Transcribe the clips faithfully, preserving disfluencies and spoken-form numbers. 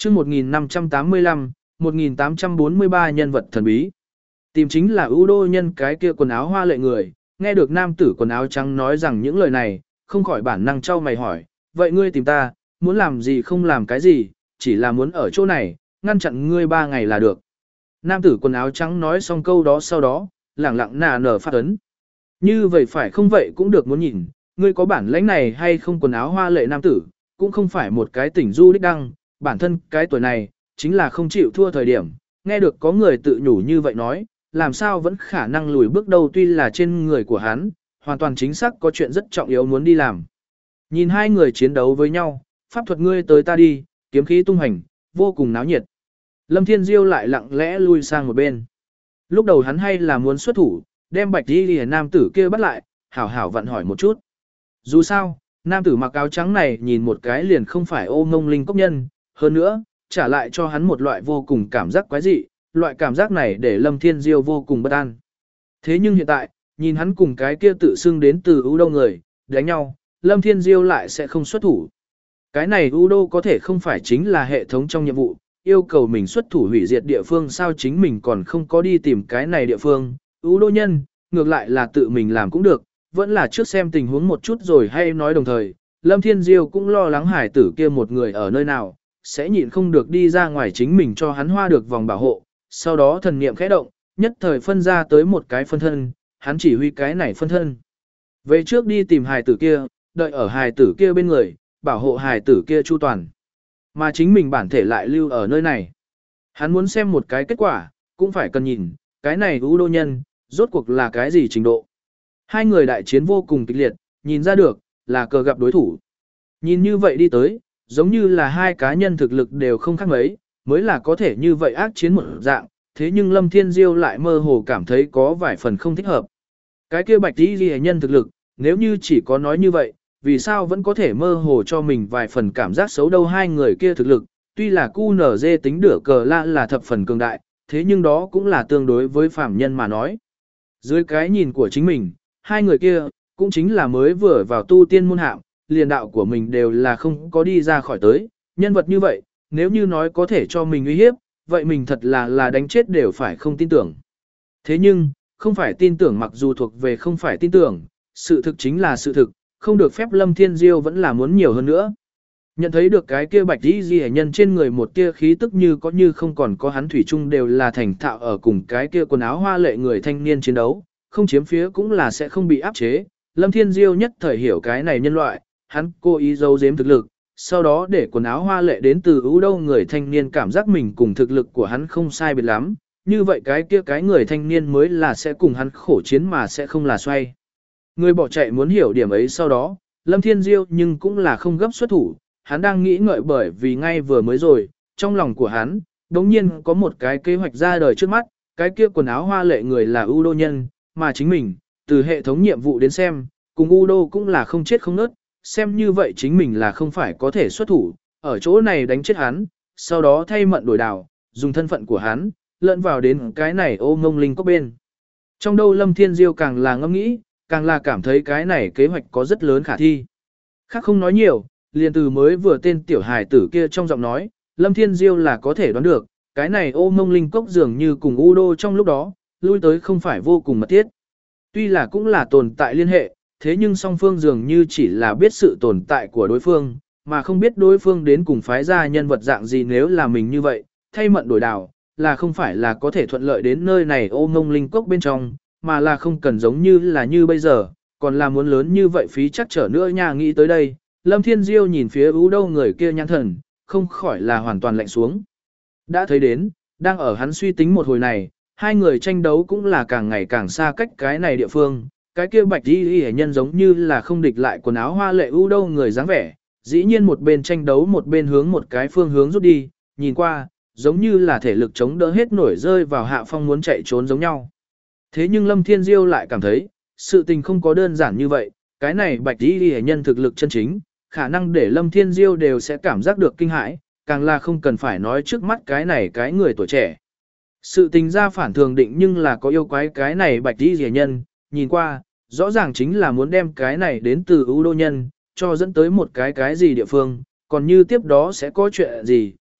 chương một nghìn năm trăm tám mươi lăm, một nghìn tám trăm bốn mươi ba nhân vật thần bí. Tìm chính là ưu đô nhân cái kia quần áo hoa lệ người, nghe được nam tử quần áo trắng nói rằng những lời này, không khỏi bản năng trao mày hỏi, vậy ngươi tìm ta, muốn làm gì không làm cái gì, chỉ là muốn ở chỗ này, ngăn chặn ngươi ba ngày là được. Nam tử quần áo trắng nói xong câu đó sau đó, lẳng lặng nà nở phát ấn. Như vậy phải không vậy cũng được muốn nhìn, ngươi có bản lãnh này hay không quần áo hoa lệ nam tử, cũng không phải một cái tỉnh du đích đăng, bản thân cái tuổi này, chính là không chịu thua thời điểm, nghe được có người tự nhủ như vậy nói, làm sao vẫn khả năng lùi bước đầu tuy là trên người của hắn, hoàn toàn chính xác có chuyện rất trọng yếu muốn đi làm. Nhìn hai người chiến đấu với nhau, pháp thuật ngươi tới ta đi, kiếm khí tung hành, vô cùng náo nhiệt. Lâm Thiên Diêu lại lặng lẽ lui sang một bên. Lúc đầu hắn hay là muốn xuất thủ, đem bạch đi lìa nam tử kia bắt lại, hảo hảo vặn hỏi một chút. Dù sao, nam tử mặc áo trắng này nhìn một cái liền không phải ô ngông linh cốc nhân, hơn nữa, trả lại cho hắn một loại vô cùng cảm giác quái dị, loại cảm giác này để Lâm Thiên Diêu vô cùng bất an. Thế nhưng hiện tại, nhìn hắn cùng cái kia tự xưng đến từ ưu đô người, đánh nhau, Lâm Thiên Diêu lại sẽ không xuất thủ. Cái này ưu đô có thể không phải chính là hệ thống trong nhiệm vụ, yêu cầu mình xuất thủ hủy diệt địa phương sao chính mình còn không có đi tìm cái này địa phương. Ưu đô nhân, ngược lại là tự mình làm cũng được, vẫn là trước xem tình huống một chút rồi hay nói đồng thời. Lâm Thiên Diêu cũng lo lắng hải tử kia một người ở nơi nào, sẽ nhịn không được đi ra ngoài chính mình cho hắn hoa được vòng bảo hộ. Sau đó thần niệm khẽ động, nhất thời phân ra tới một cái phân thân, hắn chỉ huy cái này phân thân. Về trước đi tìm hài tử kia, đợi ở hài tử kia bên người, bảo hộ hài tử kia chu toàn. Mà chính mình bản thể lại lưu ở nơi này. Hắn muốn xem một cái kết quả, cũng phải cần nhìn, cái này ưu đô nhân, rốt cuộc là cái gì trình độ. Hai người đại chiến vô cùng kịch liệt, nhìn ra được, là cờ gặp đối thủ. Nhìn như vậy đi tới, giống như là hai cá nhân thực lực đều không khác mấy, mới là có thể như vậy ác chiến một dạng, thế nhưng Lâm Thiên Diêu lại mơ hồ cảm thấy có vài phần không thích hợp. Cái kia bạch tí ghi nhân thực lực, nếu như chỉ có nói như vậy, vì sao vẫn có thể mơ hồ cho mình vài phần cảm giác xấu đâu hai người kia thực lực, tuy là cu nở dê tính đửa cờ la là thập phần cường đại, thế nhưng đó cũng là tương đối với phạm nhân mà nói. Dưới cái nhìn của chính mình, hai người kia, cũng chính là mới vừa vào tu tiên môn hạm, liền đạo của mình đều là không có đi ra khỏi tới, nhân vật như vậy, nếu như nói có thể cho mình uy hiếp, vậy mình thật là là đánh chết đều phải không tin tưởng. Thế nhưng, không phải tin tưởng mặc dù thuộc về không phải tin tưởng, sự thực chính là sự thực, không được phép Lâm Thiên Diêu vẫn là muốn nhiều hơn nữa. Nhận thấy được cái kia bạch đi ghi nhân trên người một kia khí tức như có như không còn có hắn thủy chung đều là thành thạo ở cùng cái kia quần áo hoa lệ người thanh niên chiến đấu, không chiếm phía cũng là sẽ không bị áp chế. Lâm Thiên Diêu nhất thời hiểu cái này nhân loại, hắn cố ý giấu giếm thực lực, sau đó để quần áo hoa lệ đến từ ưu đâu người thanh niên cảm giác mình cùng thực lực của hắn không sai biệt lắm, như vậy cái kia cái người thanh niên mới là sẽ cùng hắn khổ chiến mà sẽ không là xoay. Người bỏ chạy muốn hiểu điểm ấy sau đó, Lâm Thiên Diêu nhưng cũng là không gấp xuất thủ, hắn đang nghĩ ngợi bởi vì ngay vừa mới rồi, trong lòng của hắn, đống nhiên có một cái kế hoạch ra đời trước mắt, cái kia quần áo hoa lệ người là ưu đô nhân, mà chính mình, từ hệ thống nhiệm vụ đến xem, cùng ưu đô cũng là không chết không nớt, xem như vậy chính mình là không phải có thể xuất thủ, ở chỗ này đánh chết hắn, sau đó thay mận đổi đảo, dùng thân phận của hắn, lẫn vào đến cái này ô ngông linh cốc bên. Trong đâu Lâm Thiên Diêu càng là ngẫm nghĩ, càng là cảm thấy cái này kế hoạch có rất lớn khả thi. Khác không nói nhiều, liền từ mới vừa tên tiểu hài tử kia trong giọng nói, Lâm Thiên Diêu là có thể đoán được, cái này ô ngông linh cốc dường như cùng u đô trong lúc đó, lui tới không phải vô cùng mật thiết. Tuy là cũng là tồn tại liên hệ, thế nhưng song phương dường như chỉ là biết sự tồn tại của đối phương, mà không biết đối phương đến cùng phái ra nhân vật dạng gì nếu là mình như vậy, thay mận đổi đảo, là không phải là có thể thuận lợi đến nơi này ô ngông linh cốc bên trong, mà là không cần giống như là như bây giờ, còn là muốn lớn như vậy phí chắc trở nữa nha nghĩ tới đây, Lâm Thiên Diêu nhìn phía ưu đâu người kia nhãn thần, không khỏi là hoàn toàn lạnh xuống. Đã thấy đến, đang ở hắn suy tính một hồi này, hai người tranh đấu cũng là càng ngày càng xa cách cái này địa phương, cái kia bạch y y nhân giống như là không địch lại quần áo hoa lệ ưu đâu người dáng vẻ, dĩ nhiên một bên tranh đấu một bên hướng một cái phương hướng rút đi, nhìn qua, giống như là thể lực chống đỡ hết nổi rơi vào hạ phong muốn chạy trốn giống nhau. Thế nhưng Lâm Thiên Diêu lại cảm thấy, sự tình không có đơn giản như vậy, cái này bạch y y nhân thực lực chân chính, khả năng để Lâm Thiên Diêu đều sẽ cảm giác được kinh hãi, càng là không cần phải nói trước mắt cái này cái người tuổi trẻ. Sự tình ra phản thường định nhưng là có yêu quái cái này bạch y y nhân, nhìn qua, rõ ràng chính là muốn đem cái này đến từ ưu đô nhân, cho dẫn tới một cái cái gì địa phương, còn như tiếp đó sẽ có chuyện gì,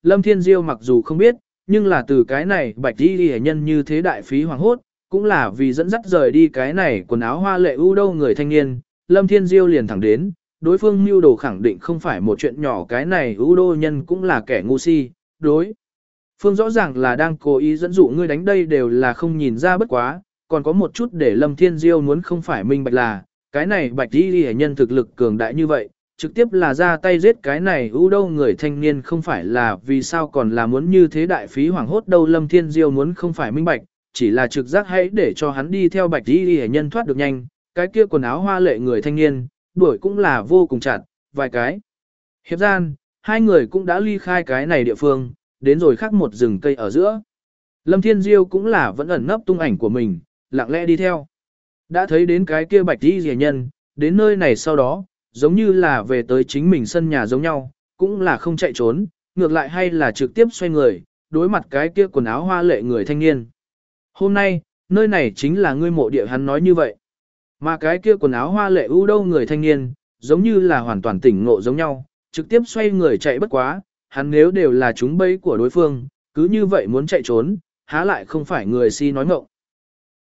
Lâm Thiên Diêu mặc dù không biết, nhưng là từ cái này bạch y hệ nhân như thế đại phí hoàng hốt, cũng là vì dẫn dắt rời đi cái này quần áo hoa lệ ưu đâu người thanh niên, Lâm Thiên Diêu liền thẳng đến, đối phương mưu đồ khẳng định không phải một chuyện nhỏ, cái này ưu đô nhân cũng là kẻ ngu si, đối. Phương rõ ràng là đang cố ý dẫn dụ ngươi đánh, đây đều là không nhìn ra bất quá, còn có một chút để Lâm Thiên Diêu muốn không phải minh bạch là, cái này bạch y hệ nhân thực lực cường đại như vậy, trực tiếp là ra tay giết cái này ưu đâu người thanh niên không phải là vì sao còn là muốn như thế đại phí hoàng hốt đâu. Lâm Thiên Diêu muốn không phải minh bạch, chỉ là trực giác hãy để cho hắn đi theo bạch y hệ nhân thoát được nhanh, cái kia quần áo hoa lệ người thanh niên, đuổi cũng là vô cùng chặt, vài cái. Hiệp gian, hai người cũng đã ly khai cái này địa phương, đến rồi khác một rừng cây ở giữa. Lâm Thiên Diêu cũng là vẫn ẩn nấp tung ảnh của mình, lặng lẽ đi theo. Đã thấy đến cái kia bạch y rẻ nhân, đến nơi này sau đó, giống như là về tới chính mình sân nhà giống nhau, cũng là không chạy trốn, ngược lại hay là trực tiếp xoay người, đối mặt cái kia quần áo hoa lệ người thanh niên. Hôm nay, nơi này chính là ngươi mộ địa, hắn nói như vậy. Mà cái kia quần áo hoa lệ ưu đâu người thanh niên, giống như là hoàn toàn tỉnh ngộ giống nhau, trực tiếp xoay người chạy bất quá, hắn nếu đều là chúng bẫy của đối phương, cứ như vậy muốn chạy trốn, há lại không phải người si nói ngọng.